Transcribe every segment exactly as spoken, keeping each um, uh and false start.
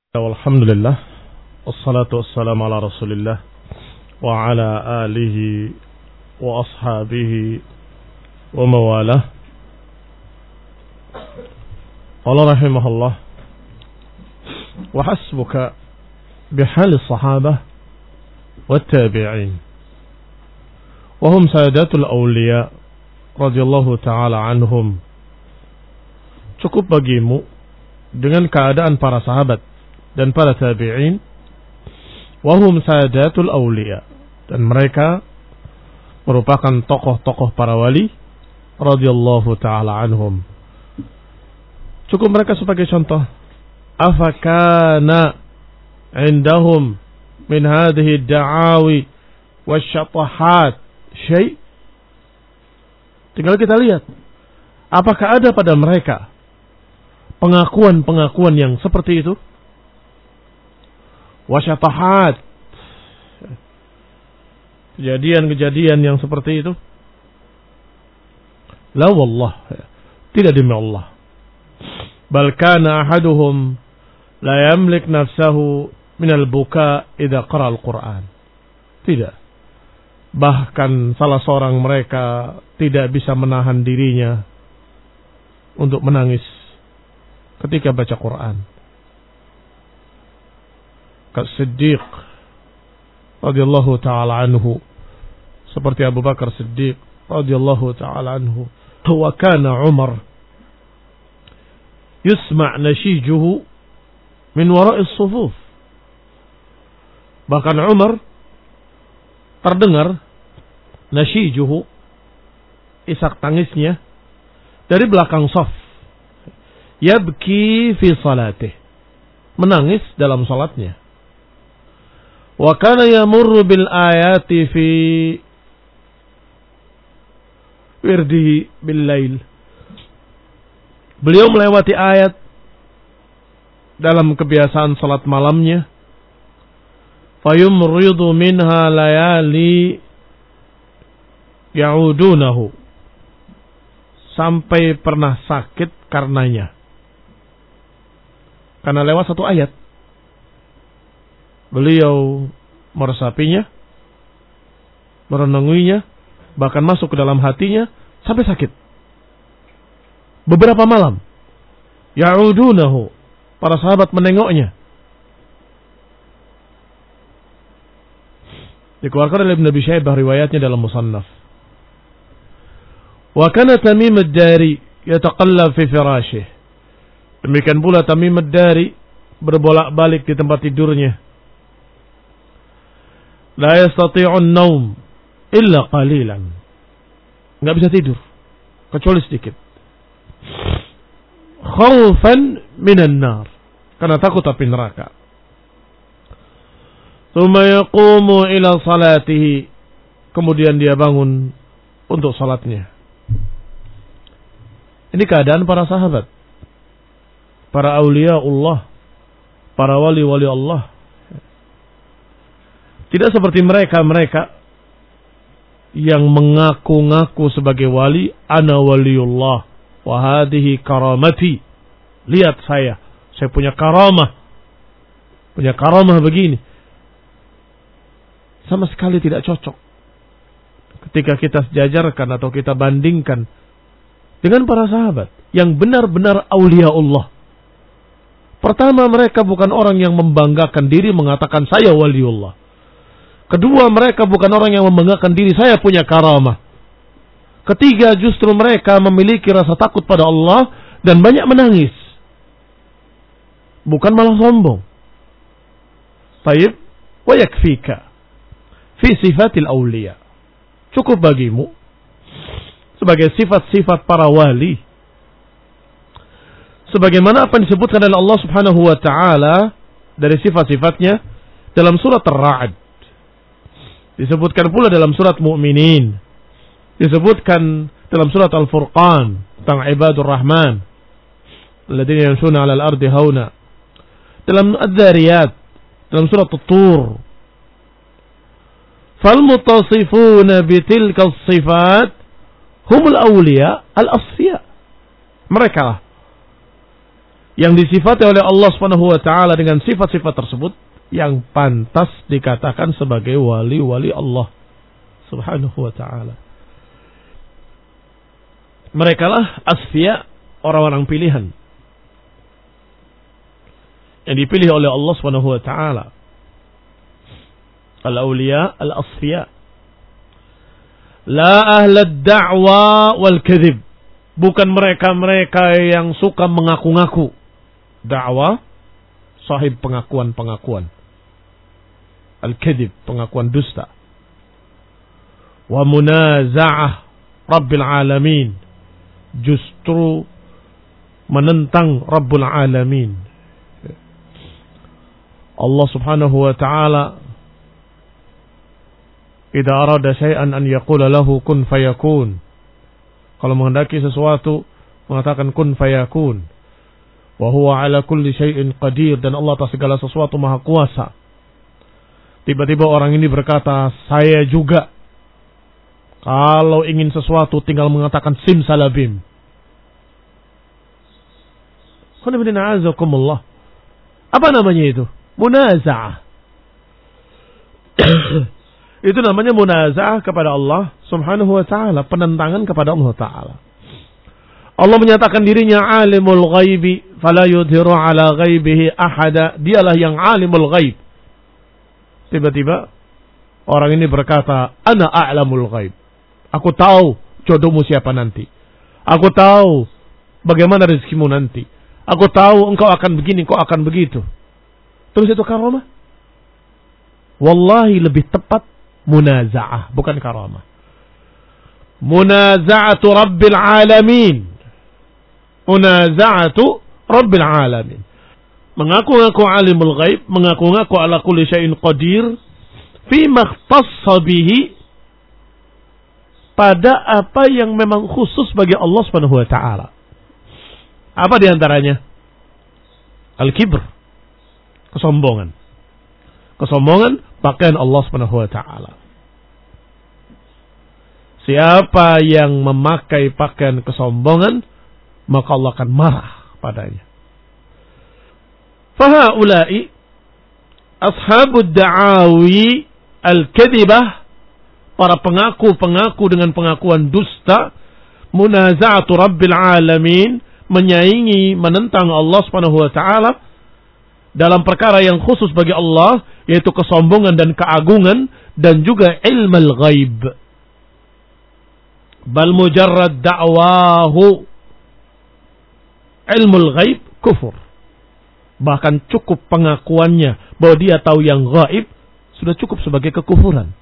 Alhamdulillah, wassalatu wassalamu ala rasulillah wa ala alihi wa ashabihi wa mawalah. Allah rahimahullah, wa hasbuka bihali sahabah wa tabi'in wa hum sadatul awliya radhiyallahu ta'ala anhum. Cukup bagimu dengan keadaan para sahabat dan para tabi'in, wahum sadatul awliya, dan mereka merupakan tokoh-tokoh para wali radhiyallahu ta'ala anhum. Cukup mereka sebagai contoh. Afakana indahum min hadhihi da'awi wasyatahat syai'. Tinggal kita lihat, apakah ada pada mereka pengakuan-pengakuan yang seperti itu? Wasyatahat, kejadian-kejadian yang seperti itu? La wallah, tidak demi Allah. Bal kana ahaduhum la yamlik nafsahu min al-buka idza qara al-Qur'an. Tidak. Bahkan salah seorang mereka tidak bisa menahan dirinya untuk menangis ketika baca Quran. As-Siddiq radhiyallahu ta'ala anhu, seperti Abu Bakar Siddiq radhiyallahu ta'ala anhu. Wa kana Umar yusma' nashijuhu min wara'i as-sufuf. Bahkan Umar terdengar nashijuhu, isak tangisnya, dari belakang saf. Yabki fi salatih, menangis dalam salatnya. Wa kana yamurru bil ayati fi wirdihi bil lail. Beliau melewati ayat dalam kebiasaan salat malamnya. Fayumridu minha layali ya'udunahu, sampai pernah sakit karenanya, karena lewat satu ayat. Beliau meresapinya, merenunginya, bahkan masuk ke dalam hatinya sampai sakit. Beberapa malam, ya'udunahu, para sahabat menengoknya. Dikeluarkan oleh Ibn Abi Syaibah riwayatnya dalam Musannaf. Wa kana Tamim ad-Dari yataqallab fi firashih. Demikian pula Tamim ad-Dari berbolak-balik di tempat tidurnya. La yastati'un naum illa qalilan. Enggak bisa tidur kecuali sedikit. Khaufan minan nar, karena takut api neraka. Tsumma yaqumu ila salatihi, kemudian dia bangun untuk salatnya. Ini keadaan para sahabat, para aulia Allah, para wali-wali Allah. Tidak seperti mereka-mereka yang mengaku-ngaku sebagai wali. Ana waliullah wa hadhihi karamati. Lihat saya, saya punya karamah. Punya karamah begini. Sama sekali tidak cocok ketika kita sejajarkan atau kita bandingkan dengan para sahabat yang benar-benar aulia Allah. Pertama, mereka bukan orang yang membanggakan diri mengatakan saya waliullah. Kedua, mereka bukan orang yang membanggakan diri saya punya karamah. Ketiga, justru mereka memiliki rasa takut pada Allah dan banyak menangis, bukan malah sombong. Taib wa yakfika fi sifatil awliya, cukup bagimu sebagai sifat-sifat para wali, sebagaimana apa yang disebutkan oleh Allah Subhanahu wa taala dari sifat-sifatnya dalam surat Ar-Ra'd. Disebutkan pula dalam surat Mu'minin. Disebutkan dalam surat Al-Furqan tentang ibadur Rahman, alladzina yamshuna 'alal ardi hauna. Dalam Adz-Dzariyat, dalam surat At-Tur. Fal muttasifuna bitilka as-sifat humul awliya al-asfiya. Mereka yang disifati oleh Allah Subhanahu wa taala dengan sifat-sifat tersebut yang pantas dikatakan sebagai wali-wali Allah Subhanahu wa taala. Mereka lah asfiya, orang-orang pilihan yang dipilih oleh Allah Subhanahu wa taala. Al-awliya al-asfiya. La ahlad da'wa wal kadhib. Bukan mereka-mereka yang suka mengaku-ngaku. Da'wa, sahib pengakuan-pengakuan. Al-kadhib, pengakuan dusta. Wa munaza'ah Rabbil alamin. Justru menentang Rabbul alamin. Allah Subhanahu wa ta'ala idza arada syai'an an yaqula lahu kun fayakun. Kalau menghendaki sesuatu mengatakan kun fayakun. Wa huwa ala kulli syai'in qadir, dan Allah atas segala sesuatu maha kuasa. Tiba-tiba orang ini berkata, saya juga. Kalau ingin sesuatu tinggal mengatakan simsalabim. Apa namanya itu? Munaza'ah. Itu namanya munaza'ah kepada Allah Subhanahu wa ta'ala, penentangan kepada Allah ta'ala. Allah menyatakan dirinya alimul ghaibi fala yudhiru ala ghaibihi ahada. Dialah yang alimul ghaib. Tiba-tiba orang ini berkata, ana a'lamul ghaib. Aku tahu jodohmu siapa nanti. Aku tahu bagaimana rezekimu nanti. Aku tahu engkau akan begini, engkau akan begitu. Terus itu karamah? Wallahi lebih tepat munaza'ah, bukan karamah. Munaza'atu Rabbil alamin. Munaza'atu Rabbil alamin. Mengaku-ngaku alimul ghaib, mengaku-ngaku ala kulli syai'in qadir, fima ikhtassa bihi, pada apa yang memang khusus bagi Allah Subhanahu wa taala. Apa di antaranya? Al-kibr, kesombongan. Kesombongan pakaian Allah Subhanahu wa taala. Siapa yang memakai pakaian kesombongan, maka Allah akan marah padanya. Fahaulai ashabud da'awi al-kadhibah, para pengaku-pengaku dengan pengakuan dusta, munaza'atu Rabbil alamin, menyaingi, menentang Allah Subhanahu wa taala dalam perkara yang khusus bagi Allah, yaitu kesombongan dan keagungan, dan juga ilmul ghaib. Bal mujarrad da'wahu ilmul ghaib kufur. Bahkan cukup pengakuannya bahwa dia tahu yang gaib sudah cukup sebagai kekufuran.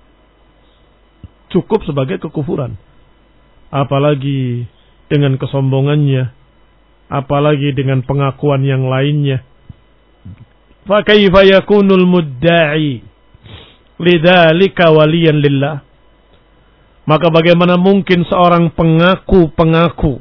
Cukup sebagai kekufuran. Apalagi dengan kesombongannya, apalagi dengan pengakuan yang lainnya. Fa kaifa yakunul mudda'i lidzalika waliyan lillah? Maka bagaimana mungkin seorang pengaku-pengaku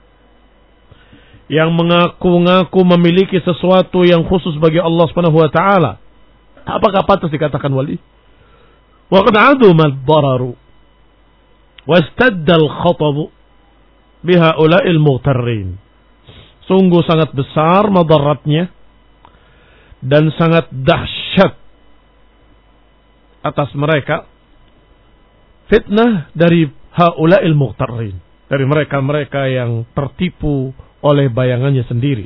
yang mengaku-ngaku memiliki sesuatu yang khusus bagi Allah Subhanahu wa taala, apakah pantas dikatakan wali? Wa qad 'azuma ad-dararu wastadda al-khatab bihaula'il mughtarrin. Sungguh sangat besar madaratnya dan sangat dahsyat atas mereka fitnah dari haula'il mughtarrin, dari mereka-mereka yang tertipu oleh bayangannya sendiri.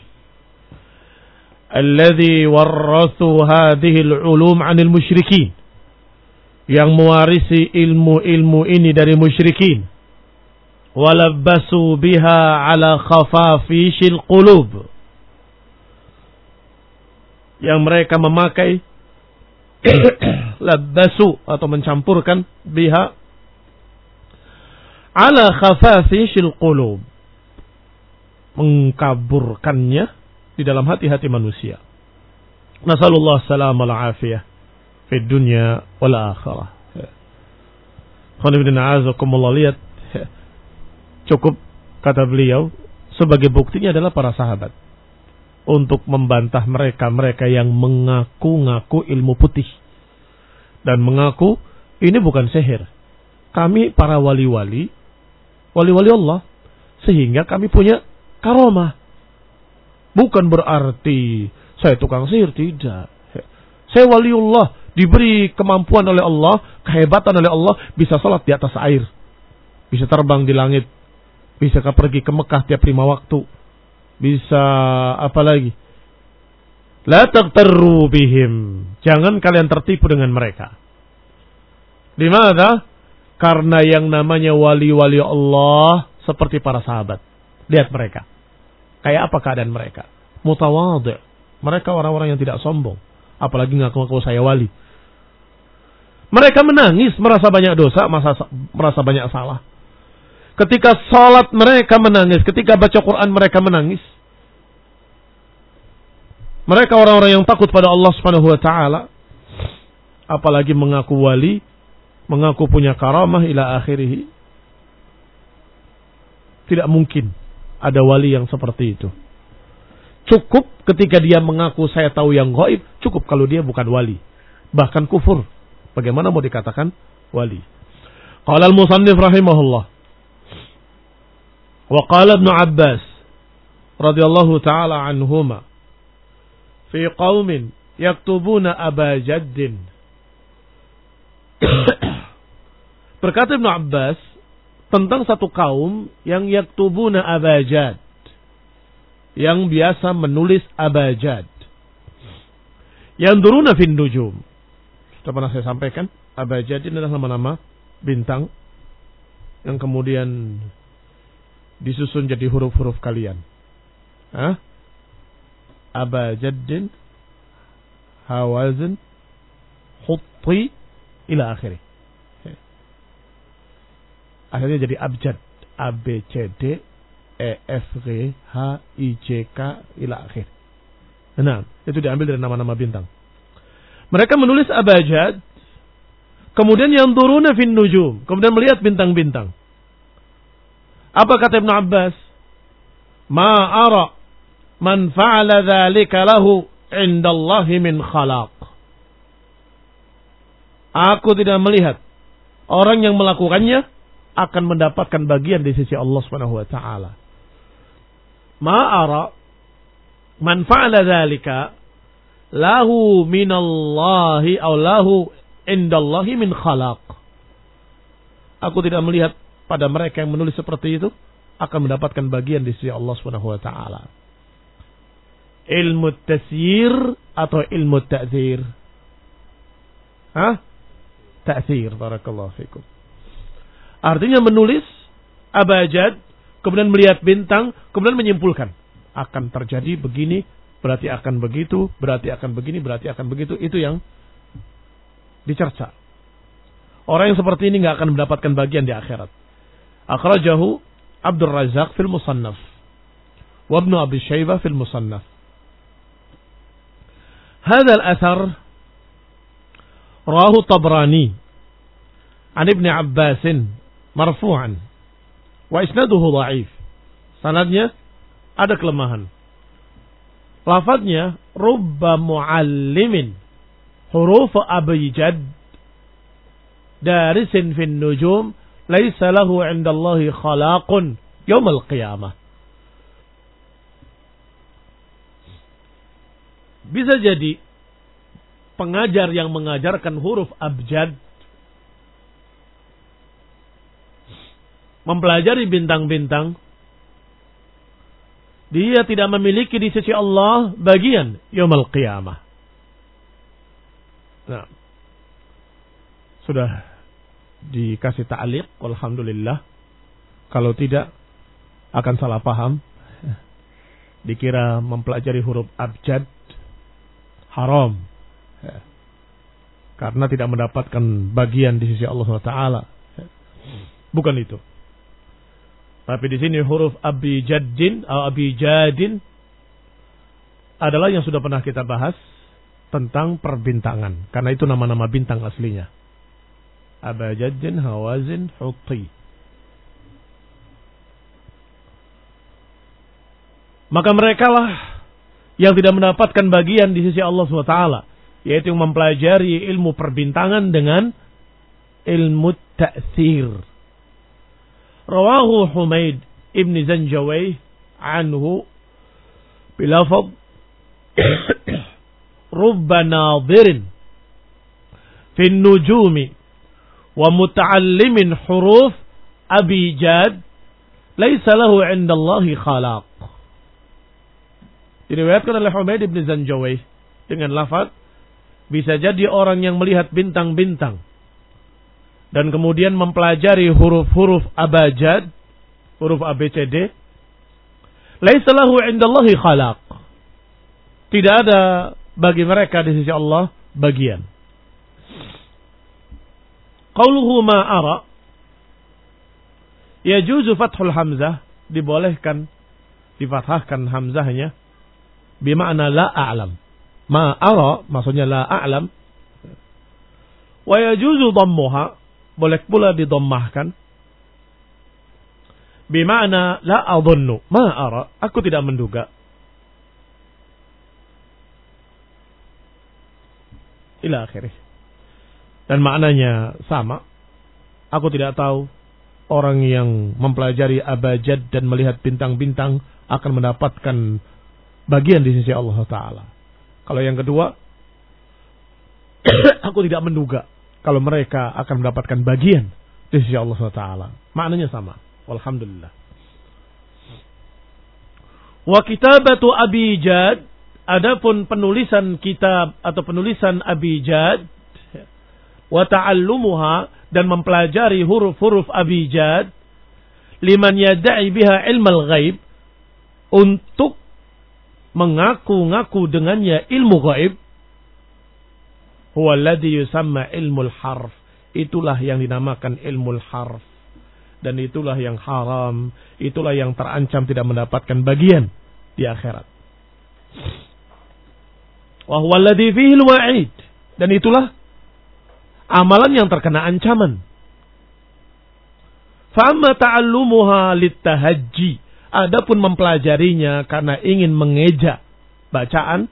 Alladzi warrathu hadhihi al-ulum 'anil musyrikin, yang mewarisi ilmu-ilmu ini dari musyrikin. Walabbasu biha 'ala khafafishil qulub, yang mereka memakai labbasu atau mencampurkan biha 'ala khafafishil qulub, mengkaburkannya di dalam hati-hati manusia. Nasallallahu salam wal afiyah fid dunya wal akhirah. Khonibina azakumullah, lihat, cukup kata beliau, sebagai buktinya adalah para sahabat untuk membantah mereka-mereka yang mengaku-ngaku ilmu putih dan mengaku ini bukan sihir. Kami para wali-wali, wali-wali Allah, sehingga kami punya karamah. Bukan berarti saya tukang sihir, tidak. Saya waliullah, diberi kemampuan oleh Allah, kehebatan oleh Allah, bisa sholat di atas air, bisa terbang di langit, bisa pergi ke Mekah tiap lima waktu, bisa apa lagi? La taghtarru bihim. Jangan kalian tertipu dengan mereka. Di mana? Karena yang namanya wali-wali Allah seperti para sahabat. Lihat mereka. Kayak apa keadaan mereka? Mutawadhi'. Mereka orang-orang yang tidak sombong. Apalagi ngaku-ngaku saya wali. Mereka menangis, merasa banyak dosa, merasa banyak salah. Ketika sholat mereka menangis. Ketika baca Quran mereka menangis. Mereka orang-orang yang takut pada Allah Subhanahu wa taala. Apalagi mengaku wali, mengaku punya karamah ila akhirih. Tidak mungkin ada wali yang seperti itu. Cukup ketika dia mengaku saya tahu yang gaib, cukup kalau dia bukan wali. Bahkan kufur. Bagaimana mau dikatakan wali? Qala al-musannif rahimahullah. Wa qala Ibnu Abbas radhiyallahu taala anhuma fi qaumin yaktubuna Aba Jaddin. Berkata Ibnu Abbas tentang satu kaum yang yaktubuna Aba Jadd, yang biasa menulis abajad. Yang duruna fin nujum. Sudah pernah saya sampaikan, abajad ini adalah nama-nama bintang yang kemudian disusun jadi huruf-huruf kalian. Hah? Abajadin, Hawazin, Hutti, ila akhirih. Akhirnya jadi abjad. A, B, C, D, E, F, G, H, I, J, K, ila akhir. Nah, itu diambil dari nama-nama bintang. Mereka menulis abajad, kemudian yang turuna fin nujum, kemudian melihat bintang-bintang. Apa kata Ibnu Abbas? Ma ara man fa'ala dzalika lahu indallahi min khalaq. Aku tidak melihat orang yang melakukannya akan mendapatkan bagian di sisi Allah Subhanahu wa taala. Ma'ara man fa'ala dzalika lahu minallahi aw lahu indallahi min khalaq. Aku tidak melihat pada mereka yang menulis seperti itu akan mendapatkan bagian di sisi Allah Subhanahu wa taala. Ilmu tasyir atau ilmu ta'zir? Hah? Ta'zir, barakallahu fikum. Artinya menulis abajad, kemudian melihat bintang, kemudian menyimpulkan. Akan terjadi begini, berarti akan begitu, berarti akan begini, berarti akan begitu. Itu yang dicerca. Orang yang seperti ini nggak akan mendapatkan bagian di akhirat. Akhrajahu Abdul Razak fil Musannaf. Wa Ibnu Abi Syaibah fil Musannaf. Hadha al-athar rawahu Tabrani an Ibnu Abbasin marfu'an wa isnaduhu dha'if. Sanadnya ada kelemahan. Lafadznya rubba muallimin huruf abjad darisin fin nujum laisa lahu 'indallahi khalaqun yaumil qiyamah. Bisa jadi pengajar yang mengajarkan huruf abjad mempelajari bintang-bintang, dia tidak memiliki di sisi Allah bagian yaumul qiyamah. Nah, sudah dikasih ta'liq, alhamdulillah. Kalau tidak akan salah paham, dikira mempelajari huruf abjad haram, karena tidak mendapatkan bagian di sisi Allah subhanahu wa taala. Bukan itu. Tapi di sini huruf abijadin atau abijadin adalah yang sudah pernah kita bahas tentang perbintangan. Karena itu nama-nama bintang aslinya. Abajadin, Hawazin, Hutti. Maka mereka lah yang tidak mendapatkan bagian di sisi Allah subhanahu wa taala, yaitu mempelajari ilmu perbintangan dengan ilmu ta'thir. Rawahu Humaid ibn Zanjawayh anhu bilafadz rubba nadhirin fi nujumi wa muta'allimin huruf abijad laisa lahu 'indallahi khalaq. Diriwayatkan oleh Humaid bin Zanjawi dengan lafaz, bisa jadi orang yang melihat bintang-bintang dan kemudian mempelajari huruf-huruf abajad, huruf A B C D, laisa lahu 'indallahi khalaq. Tidak ada bagi mereka di sisi Allah bagian. Qauluhu ma ara, yajuzu fathul hamzah, dibolehkan difathahkan hamzahnya, bimakna la a'lam. Ma ara maksudnya la a'lam. Wa yajuzu dhammuha, boleh pula didammahkan, bimakna la adhunnu. Ma ara, aku tidak menduga. Ila akhirih. Dan maknanya sama. Aku tidak tahu orang yang mempelajari abajad dan melihat bintang-bintang akan mendapatkan bagian di sisi Allah Ta'ala. Kalau yang kedua, aku tidak menduga kalau mereka akan mendapatkan bagian di sisi Allah Ta'ala. Maknanya sama. Walhamdulillah. Wa kitabatu abijad, adapun penulisan kitab atau penulisan abijad, wa ta'allumuha, dan mempelajari huruf-huruf abijad, liman yadda'i biha ilmal ghaib, untuk mengaku-ngaku dengannya ilmu ghaib, huwa alladhi yusamma ilmul harf, itulah yang dinamakan ilmul harf, dan itulah yang haram, itulah yang terancam tidak mendapatkan bagian di akhirat. Wa huwa alladhi fihi al-wa'id, dan itulah amalan yang terkena ancaman. Fa'amma ta'allumuha littahajji, adapun mempelajarinya karena ingin mengeja bacaan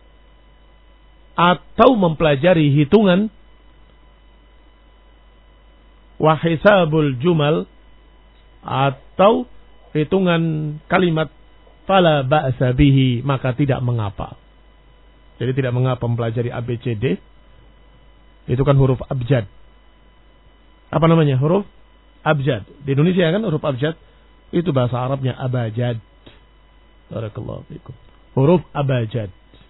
atau mempelajari hitungan, wa hisabul jumal, atau hitungan kalimat, fala ba'sa bihi, maka tidak mengapa. Jadi tidak mengapa mempelajari A B C D. Itu kan huruf abjad. Apa namanya? Huruf abjad. Di Indonesia kan huruf abjad. Itu bahasa Arabnya abajad. Barakallahu fikum. Huruf abajad.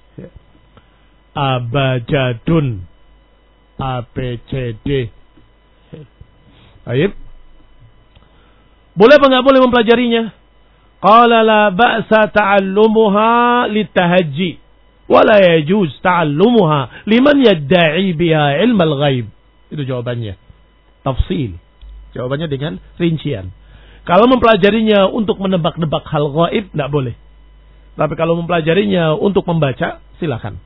Abajadun. A, B, C, D. Baik. Boleh apa enggak boleh mempelajarinya? Qala la ba'sa ta'allumuha litahajji. Wala yajuz ta'allumuha liman yadda'i biha ilmal ghaib. Itu jawabannya. Tafsil. Jawabannya dengan rincian. Kalau mempelajarinya untuk menebak-nebak hal ghaib, tidak boleh. Tapi kalau mempelajarinya untuk membaca, silakan.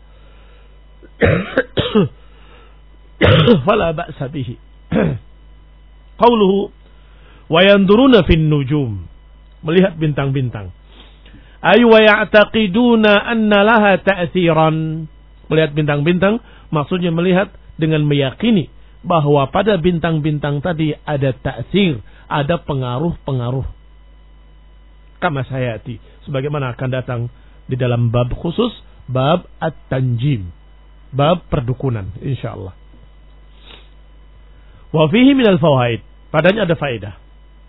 Fala ba'sa bihi. Qauluhu wa yanduruna fin nujum, melihat bintang-bintang. Ay wa ya'taqiduna anna laha ta'tsiran. Melihat bintang-bintang maksudnya melihat dengan meyakini bahwa pada bintang-bintang tadi ada ta'tsir, ada pengaruh-pengaruh. Kama sayati, sebagaimana akan datang di dalam bab khusus, bab at-tanjim, bab perdukunan insyaallah. Wa fihi minal fawaid, padanya ada faedah.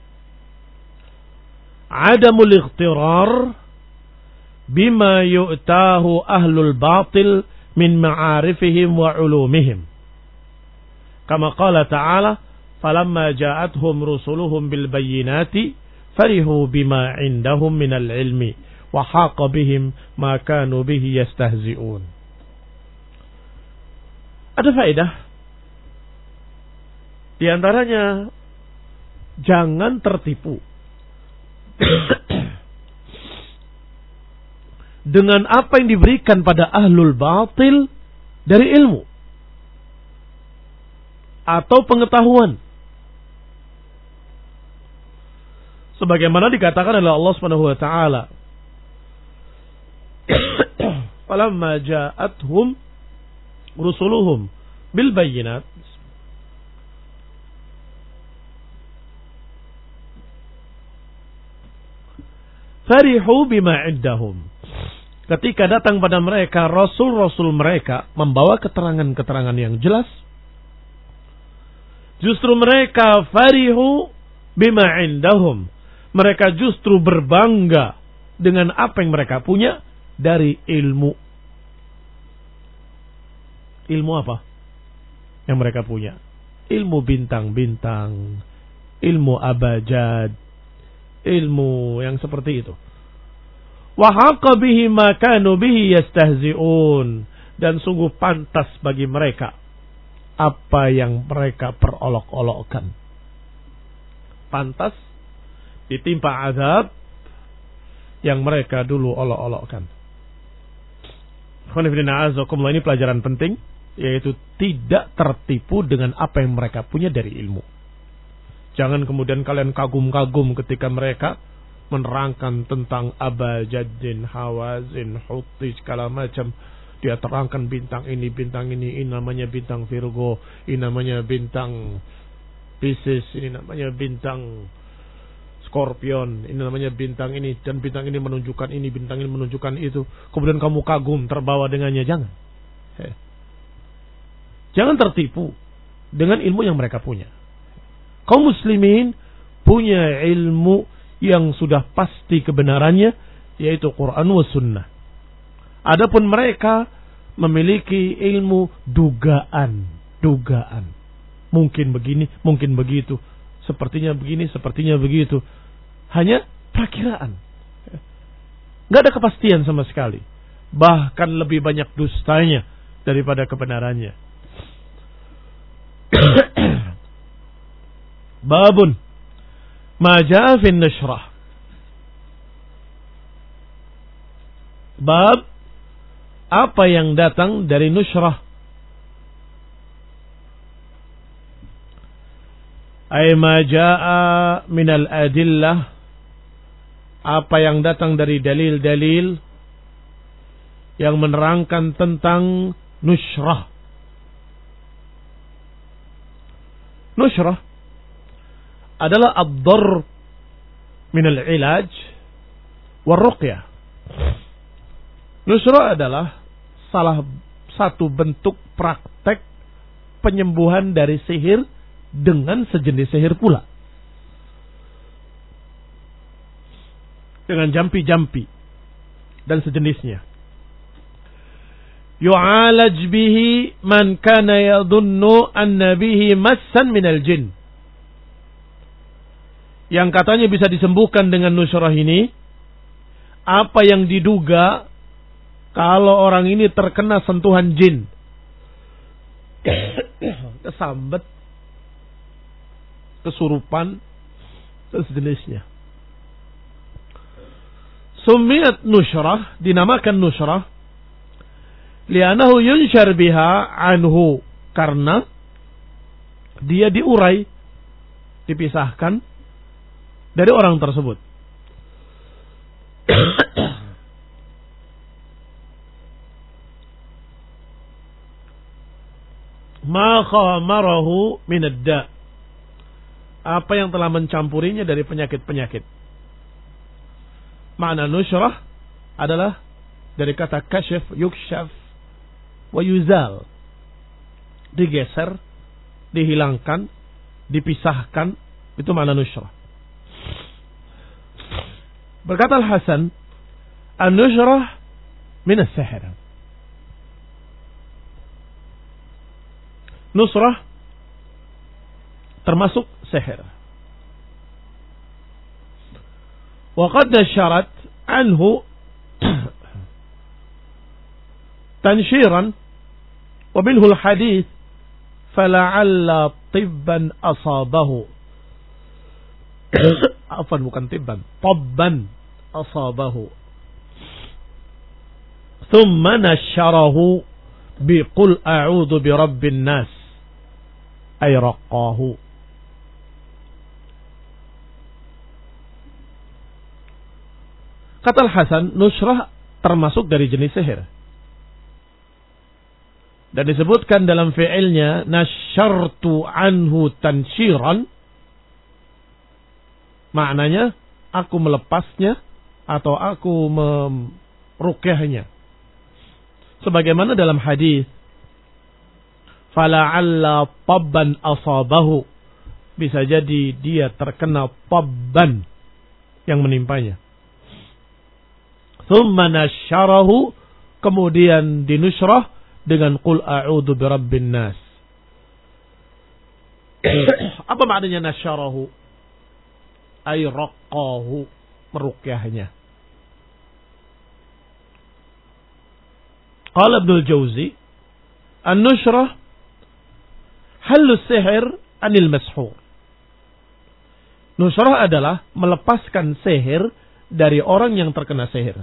Adamul ightirar bima yu'tahu ahlul batil min ma'arifihim wa ulumihim. Kama qala ta'ala, falamma ja'atuhum rusuluhum bil bayyinati farihu bima indahum minal ilmi wa haqa bihim ma kanu bihi yastahzi'un. Ada faedah. Di antaranya, jangan tertipu dengan apa yang diberikan pada ahlul batil dari ilmu atau pengetahuan. Sebagaimana dikatakan oleh Allah Subhanahu wa taala, falamma ja'atuhum rusuluhum bil bayyinat farihu bima indahum. ketika datang pada mereka rasul-rasul mereka membawa keterangan-keterangan yang jelas, justru mereka farihu bima indahum. Mereka justru berbangga dengan apa yang mereka punya dari ilmu. Ilmu apa yang mereka punya? Ilmu bintang-bintang, ilmu abajad, ilmu yang seperti itu. Wa haqqa bihi ma kanu bihi yastahzi'un, dan sungguh pantas bagi mereka apa yang mereka perolok-olokkan. Pantas ditimpa azab yang mereka dulu olok-olokkan. Ini pelajaran penting, yaitu tidak tertipu dengan apa yang mereka punya dari ilmu. Jangan kemudian kalian kagum-kagum ketika mereka menerangkan tentang abajadin, hawazin, huti, segala macam. Dia terangkan bintang ini, bintang ini, ini namanya bintang Virgo, ini namanya bintang Pisces, ini namanya bintang Scorpion, ini namanya bintang ini, dan bintang ini menunjukkan ini, bintang ini menunjukkan itu. Kemudian kamu kagum, terbawa dengannya. Jangan. Hei. Jangan tertipu dengan ilmu yang mereka punya. Kaum muslimin punya ilmu yang sudah pasti kebenarannya, yaitu Quran wa sunnah. Adapun mereka memiliki ilmu dugaan, dugaan. Mungkin begini, mungkin begitu. Sepertinya begini, sepertinya begitu. Hanya perakiraan. Nggak ada kepastian sama sekali. Bahkan lebih banyak dustanya daripada kebenarannya. Babun ma jaa fi nushrah. Bab apa yang datang dari nushrah. Ay ma jaa min al-adillah, apa yang datang dari dalil-dalil yang menerangkan tentang nushrah. Nushrah adalah ad-darr min al-ilaj war-ruqyah. Nushrah adalah salah satu bentuk praktek penyembuhan dari sihir dengan sejenis sihir pula. Dengan jampi-jampi dan sejenisnya. Yu'alaj bihi man kana yadhunnu anna bihi massan minal jin. Yang katanya bisa disembuhkan dengan nushrah ini, apa yang diduga kalau orang ini terkena sentuhan jin, kesambet, kesurupan, dan sejenisnya. Sumiyat nushrah, dinamakan nushrah, li'anahu yunshar biha anhu, karena dia diurai, dipisahkan dari orang tersebut. Ma khamarahu minadda, apa yang telah mencampurinya dari penyakit-penyakit. Makna nushrah adalah dari kata kasyaf, yukshaf, wa yuzal, digeser, dihilangkan, dipisahkan, itu makna nushrah. Berkata Al-Hasan, an-nushrah min as-sihr. Nusrah termasuk sihir. Wa qad nasharat anhu tanshiran wa minhu al-hadith fala'alla tibban asabahu. Afan, bukan tibban, tabban asabahu. Thumma nasharahu biqul a'udhu birabbin nas ay raqqahu. Kata Al-Hasan, nusrah termasuk dari jenis sihir. Dan disebutkan dalam fi'ilnya nasyartu anhu tanshiran. Maknanya aku melepasnya atau aku ruqyahnya. Sebagaimana dalam hadis, fala'alla tabban asabahu, bisa jadi dia terkena tabban yang menimpanya. Thumma nasyarahu, kemudian dinusyrah dengan qul a'udzu birabbin nas. Apa maknanya nasyarahu? Ay raqqahu, meruqyahnya. Qala Ibnu Al-Jauzi, an-nusyrah halus sihir anil mashur. Nusyrah adalah melepaskan sihir dari orang yang terkena sihir.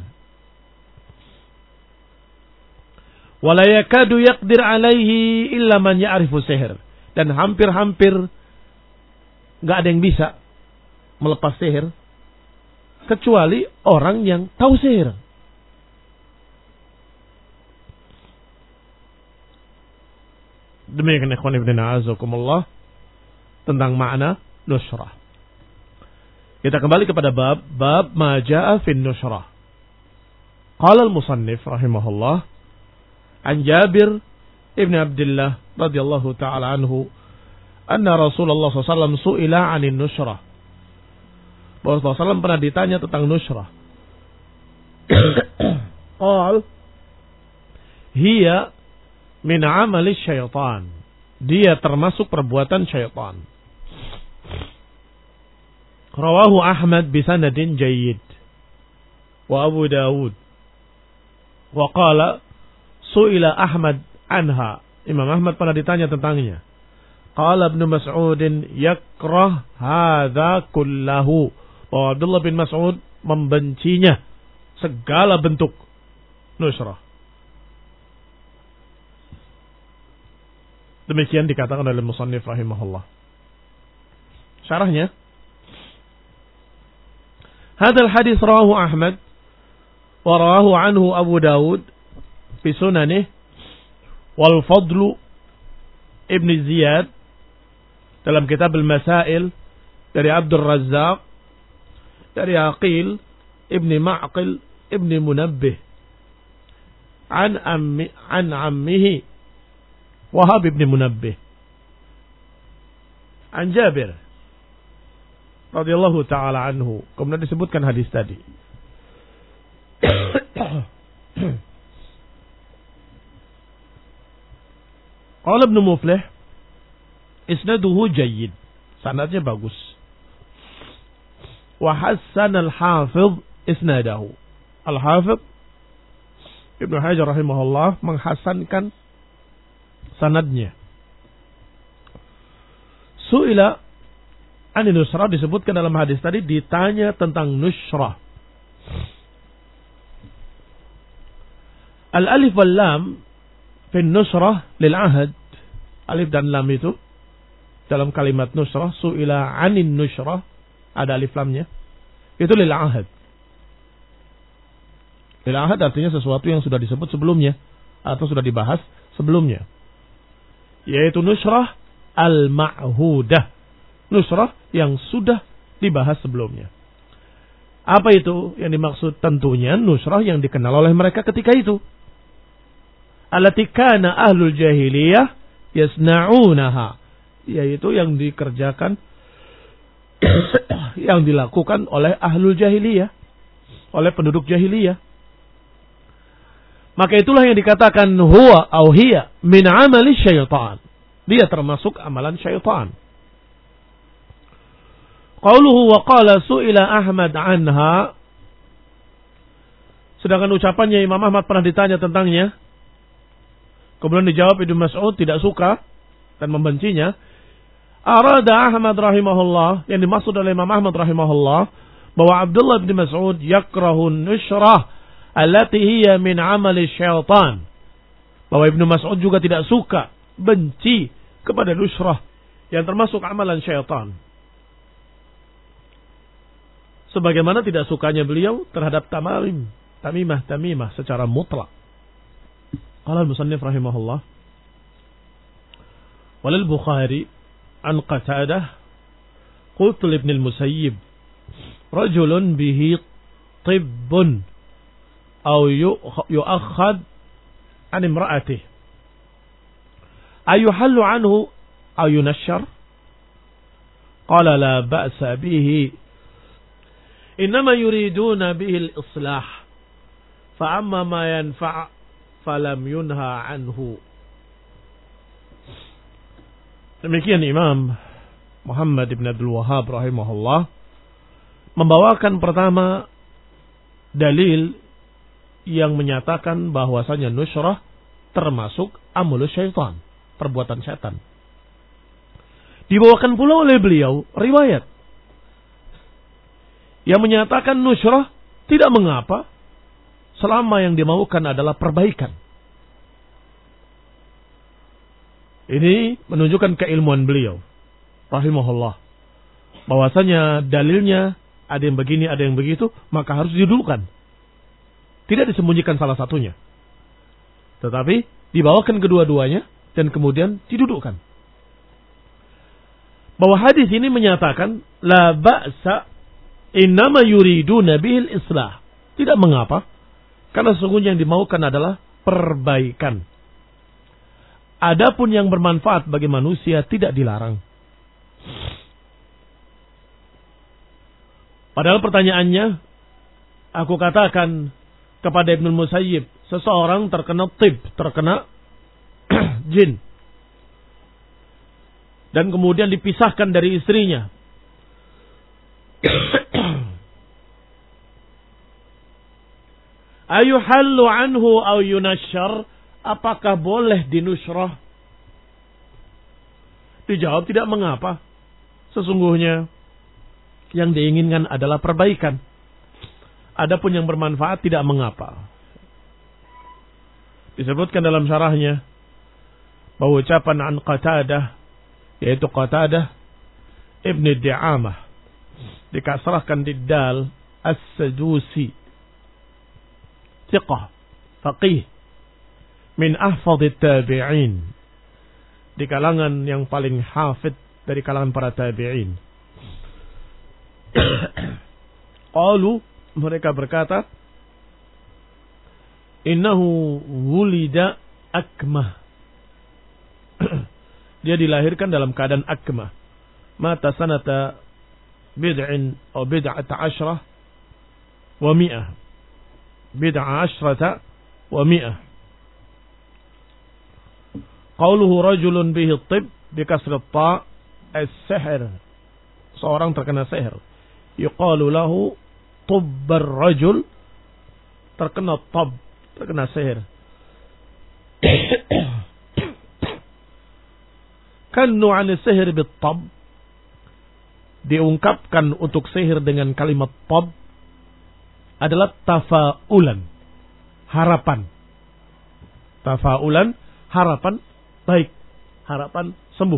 Wala yakadu yaqdir alaihi illa man ya'rifu sihir. Dan hampir-hampir enggak ada yang bisa melepas sihir kecuali orang yang tahu sihir. Demikian ikhwan ibn a'azakumullah tentang makna nusyrah. Kita kembali kepada bab bab ma jaa fin nusyrah. Qala al-musannif rahimahullah an Jabir ibn Abdullah radhiyallahu taala anhu anna Rasulullah sallallahu alaihi wasallam su'ila 'anil nusyrah. Bahwa Rasulullah sallallahu alaihi wasallam pernah ditanya tentang nusyrah. Qal hiya min amali syaitan. Dia termasuk perbuatan syaitan. Rawahu Ahmad bisanadin jayyid. Wa Abu Dawud. Wa qala su'ila Ahmad anha. Imam Ahmad pernah ditanya tentangnya. Qala Ibnu Mas'udin yakrah hadza kullahu. Bahwa Abdullah bin Mas'ud membencinya segala bentuk nusyrah. Demikian dikatakan oleh musannif rahimahullah. Syarahnya, hadal hadis rawahu Ahmad wa rawahu anhu Abu Dawud fi sunanih wal Fadl ibn Ziyad dalam kitab al-Masail dari Abdul Razzaq dari Aqil ibn Ma'qil ibn Munabbih an ammi an ammihi Wahab ibn Munabbih an Jabir radhiyallahu taala anhu. Kemudian disebutkan hadis tadi. Qala Ibnu Muflih isnaduhu jayyid, sanadnya bagus. Wa hassan al-Hafidh isnadahu. Al-Hafidh Ibnu Hajar rahimahullah menghasankan sanadnya. Su'ila an nusyrah disebutkan dalam hadis tadi, ditanya tentang nusyrah. Al-alif wal lam fi nusyrah lil ahad. Alif dan lam itu dalam kalimat nusyrah, su'ila anin nusyrah, ada alif lamnya. Itu lil ahad. Lil ahad artinya sesuatu yang sudah disebut sebelumnya atau sudah dibahas sebelumnya. Yaitu nusyrah al-ma'hudah. Nusyrah yang sudah dibahas sebelumnya. Apa itu yang dimaksud? Tentunya nusyrah yang dikenal oleh mereka ketika itu. Allati kana ahlul jahiliyah yasna'unaha. Yaitu yang dikerjakan, yang dilakukan oleh ahlul jahiliyah, oleh penduduk jahiliyah. Maka itulah yang dikatakan huwa au hiya min amali syaitan. Dia termasuk amalan syaitan. Qauluhu wa qala su'ila Ahmad anha. Sedangkan ucapannya Imam Ahmad pernah ditanya tentangnya. Kemudian dijawab Ibnu Mas'ud tidak suka dan membencinya. Arada Ahmad rahimahullah, yang dimaksud oleh Imam Ahmad rahimahullah, bahwa Abdullah bin Mas'ud yakrahun nusyrah allati hiya min amali syaitan. Bahwa Ibnu Mas'ud juga tidak suka, benci kepada nusyrah yang termasuk amalan syaitan. Sebagaimana tidak sukanya beliau terhadap tamamim, tamimah, tamimah secara mutlak. Qala al-musannif rahimahullah. Walil Bukhari an Qatadah qultu ibn al-Musayyib rajulun bihi tibbun أو يؤخذ عن امرأته أيحل عنه أو ينشر قال لا بأس به إنما يريدون به الإصلاح فأما ما ينفع فلم ينهى عنه. Demikian Imam Muhammad ibn Abdul Wahhab rahimahullah membawakan pertama dalil yang menyatakan bahwasanya nusyrah termasuk amul syaitan, perbuatan setan. Dibawakan pula oleh beliau riwayat yang menyatakan nusyrah tidak mengapa selama yang dimaukan adalah perbaikan. Ini menunjukkan keilmuan beliau rahimahullah, bahwasanya dalilnya ada yang begini, ada yang begitu, maka harus didulukan. Tidak disembunyikan salah satunya, tetapi dibawakan kedua-duanya dan kemudian didudukkan. Bahwa hadis ini menyatakan la ba'sa innama yuriduna bihil islah. Tidak mengapa, karena sesungguhnya yang dimaukan adalah perbaikan. Adapun yang bermanfaat bagi manusia tidak dilarang. Padahal pertanyaannya, aku katakan kepada Ibnu Musayyib, seseorang terkena tib, terkena jin, dan kemudian dipisahkan dari istrinya. Ayuhallu anhu au yunashar, apakah boleh dinusyrah? Dijawab tidak mengapa. Sesungguhnya yang diinginkan adalah perbaikan. Adapun yang bermanfaat tidak mengapa. Disebutkan dalam syarahnya bahwa ucapan an Qatadah, yaitu Qatadah Ibn Di'amah, dikasrahkan di dal as-Sadusi, thiqah, faqih, min ahfadhit tabi'in, di kalangan yang paling hafid dari kalangan para tabi'in. Qalu, mereka berkata, innahu wulida akmah. Dia dilahirkan dalam keadaan akmah. Mata sanata bid'in atau bid'ata ashrah wa mi'ah. Bid'a ashrata wa mi'ah. Qauluhu rajulun bihi tib bikasri ta as-sihr. Seorang terkena sihir. Yuqalu lahu tubbar rajul, terkena tab, terkena sihir. Kannu 'an as-sihr bit-tab, diungkapkan untuk sihir dengan kalimat tab adalah tafaulan, harapan. Tafaulan, harapan baik, harapan sembuh.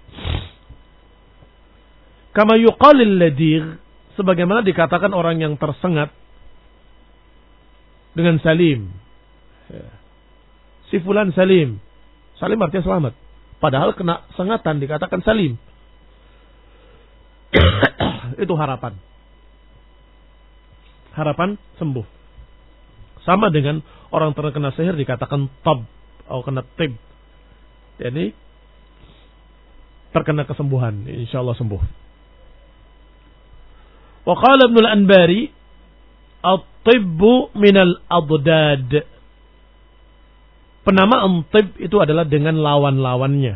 Kama yuqalil ladir, sebagaimana dikatakan orang yang tersengat dengan salim. Si fulan salim. Salim artinya selamat. Padahal kena sengatan dikatakan salim. Itu harapan. Harapan sembuh. Sama dengan orang terkena sihir dikatakan tab atau kena tib. Jadi terkena kesembuhan, insyaallah sembuh. Wa qala Ibnu al-Anbari, at-tibbu minal adad. Penamaan tib itu adalah dengan lawan-lawannya.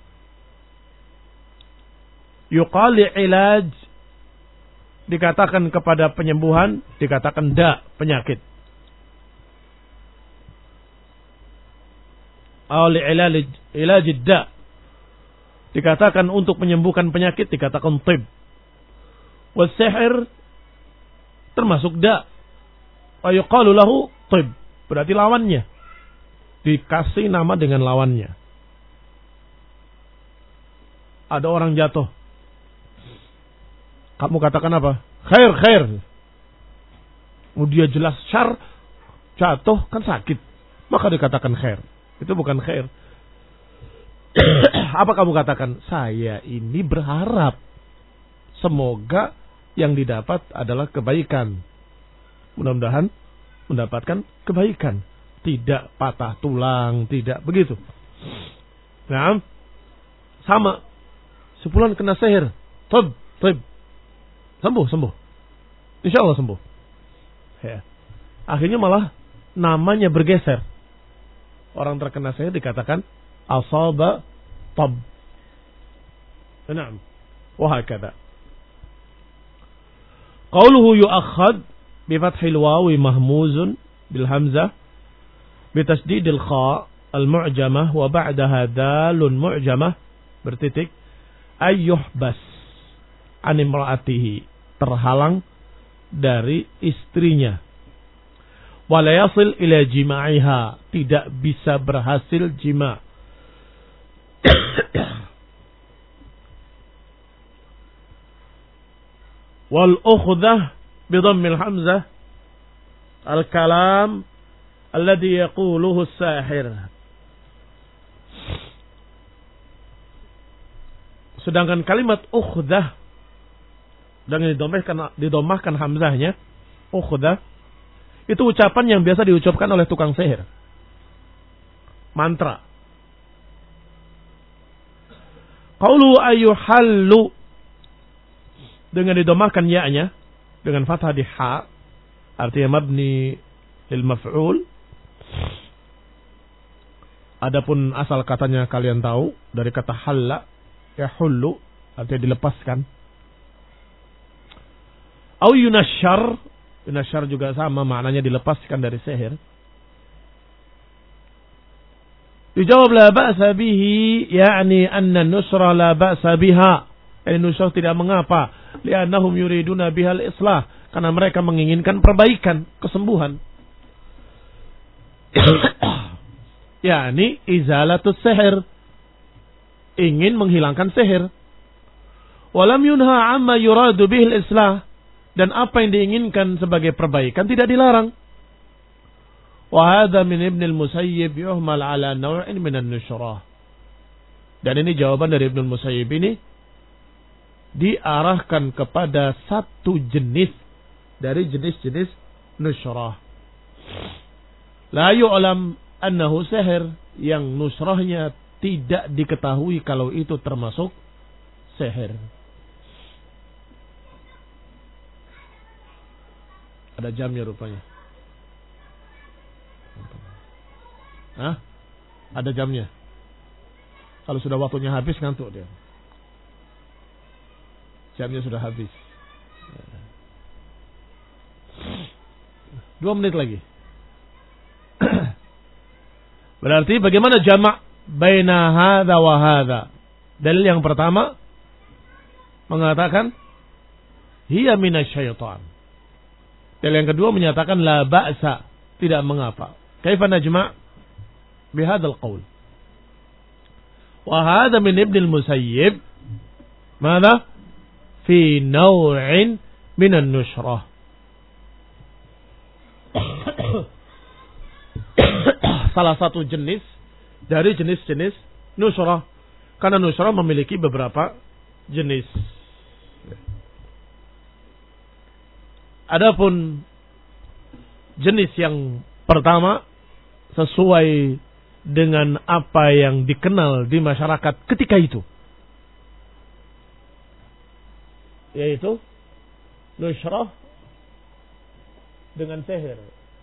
Yuqali ilaj, dikatakan kepada penyembuhan, dikatakan da, penyakit. Awli ilaj, ilajid da, dikatakan untuk menyembuhkan penyakit, dikatakan tib. Wasihir termasuk da. Wa yuqalu lahu tib, berarti lawannya. Dikasih nama dengan lawannya. Ada orang jatuh, kamu katakan apa? Khair, khair. Oh, dia jelas syar, jatuh kan sakit, maka dikatakan khair. Itu bukan khair. Apa kamu katakan? Saya ini berharap semoga yang didapat adalah kebaikan. Mudah-mudahan mendapatkan kebaikan. Tidak patah tulang, tidak begitu. Nah, sama. Sebulan kena sihir. Tib, tib. Sembuh, sembuh. Insya Allah sembuh. Ya. Akhirnya malah namanya bergeser. Orang terkena sihir dikatakan asaba tab. Naam. Wahakada. Qauluhu yu'akhad bifathil wawi mahmuzun bil hamzah bitasdidil kha al-mu'jamah wa ba'daha dalun mu'jamah bertitik ayyuhbas an imra'atihi, terhalang dari istrinya. Wa la yasil ila jima'iha, tidak bisa berhasil jima'. Wal ukhdah bi dhammil hamzah al-kalam alladhi yaquluhu as-sahir. Sedangkan kalimat ukhdah dengan didomahkan didomahkan hamzahnya, ukhdah itu ucapan yang biasa diucapkan oleh tukang sihir. Mantra. Qaulu ayyuhallu dengan didomahkan ya-nya dengan fathah di ha, artinya mabni lil maf'ul. Adapun asal katanya kalian tahu dari kata halla, yahullu, artinya dilepaskan. Au yunashar, yunashar juga sama maknanya dilepaskan dari sihir. Dijawab la ba'sa bihi, yakni anna nusra la ba'sa biha. Ini nusra tidak mengapa, li'annahum yuriduna bihal islah, karena mereka menginginkan perbaikan, kesembuhan. Yakni izalatus sihir, ingin menghilangkan sihir. Walam yunha amma yuradu bihil islah, dan apa yang diinginkan sebagai perbaikan tidak dilarang. Wa hadha min Ibn al-Musayyib yuhmal ala naw'in min an-nushrah. Dan ini jawaban dari Ibn al-Musayyib ini diarahkan kepada satu jenis dari jenis-jenis nushrah. La yu'lam annahu sihir, yang nusrahnya tidak diketahui kalau itu termasuk sihir. Ada jamnya rupanya. Hah? Ada jamnya. Kalau sudah waktunya habis ngantuk dia. Jamnya sudah habis. Dua menit lagi. Berarti bagaimana jamak baina hadza wa hadza? Dalil yang pertama mengatakan hiya minasyaitan. Dalil yang kedua menyatakan la ba'sa, tidak mengapa. Kaifa najma' bihadzal qaul? Wa hadza min Ibn al-Musayyib. Mada? Fi naw'in min an-nushrah. Salah satu jenis dari jenis-jenis nushrah. Karena nushrah memiliki beberapa jenis. Adapun jenis yang pertama sesuai dengan apa yang dikenal di masyarakat ketika itu, yaitu nushrah dengan sihir.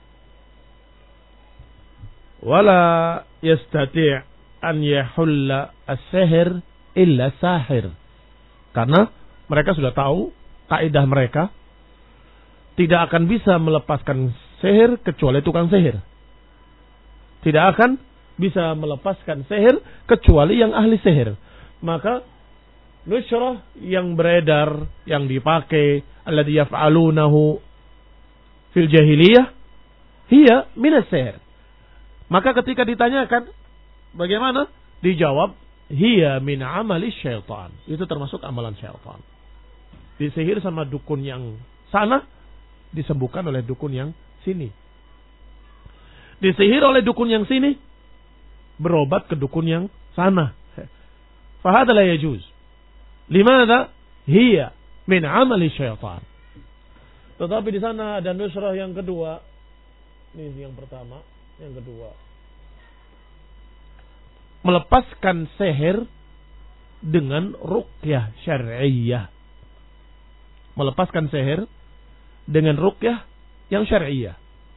Wala yastati' an yahulla as-sihir illa sahir. Karena mereka sudah tahu kaidah mereka, tidak akan bisa melepaskan sihir kecuali tukang sihir. Tidak akan bisa melepaskan sihir kecuali yang ahli sihir. Maka nushrah yang beredar, yang dipakai, alladhi yaf'alunahu fil jahiliyah, hiya minas sihir. Maka ketika ditanyakan bagaimana, dijawab hiya min amali syaitan. Itu termasuk amalan syaitan. Disihir sama dukun yang sana, disembuhkan oleh dukun yang sini. Disihir oleh dukun yang sini, berobat ke dukun yang sana. Fahadha la yajuz. Limadha? Hiya min amali syaitan. Tetapi di sana ada nusrah yang kedua, Ini yang pertama. Yang kedua, melepaskan sihir dengan ruqyah syar'iyyah. Melepaskan sihir dengan ruqyah yang syar'iyyah.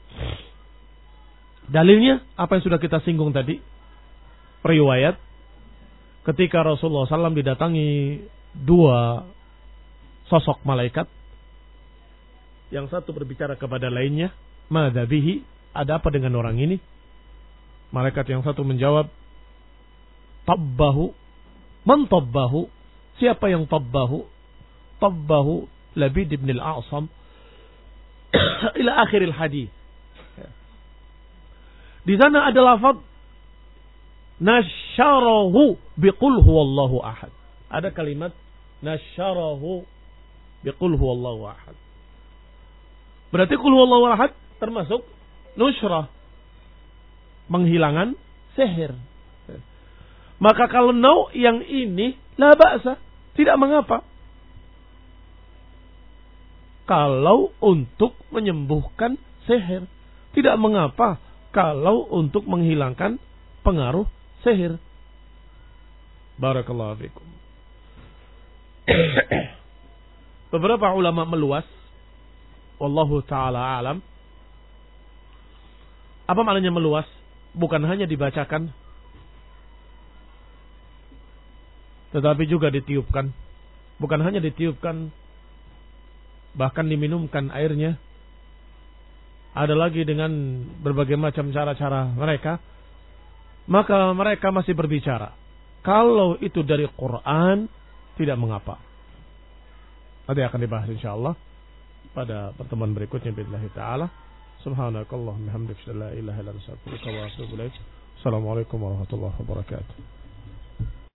Dalilnya apa yang sudah kita singgung tadi. Riwayat ketika Rasulullah shallallahu alaihi wasallam didatangi dua sosok malaikat. Yang satu berbicara kepada lainnya, madza bihi, ada apa dengan orang ini? Malaikat yang satu menjawab, tabbahu, man tabbahu, siapa yang tabbahu? Tabbahu Labid ibn al-A'sam ila akhiril hadis. Di sana ada lafaz nasyarahu biqul huwallahu ahad. Ada kalimat nasyarahu biqul huwallahu ahad. Berarti qul huwallahu ahad termasuk nusyrah, menghilangan sihir. Maka kalau nau yang ini la ba'sa, tidak mengapa. Kalau untuk menyembuhkan sihir, tidak mengapa. Kalau untuk menghilangkan pengaruh sihir. Barakallahu fikum. Beberapa ulama meluas, wallahu taala alam. Apa maknanya meluas? Bukan hanya dibacakan, tetapi juga ditiupkan. Bukan hanya ditiupkan, bahkan diminumkan airnya. Ada lagi dengan berbagai macam cara-cara mereka. Maka mereka masih berbicara. Kalau itu dari Quran, tidak mengapa. Nanti akan dibahas insyaallah pada pertemuan berikutnya billahi ta'ala. Subhanakallahumma hamdaka la ilaha illa anta astaghfiruka wa atubu ilaik. Assalamualaikum warahmatullahi wabarakatuh.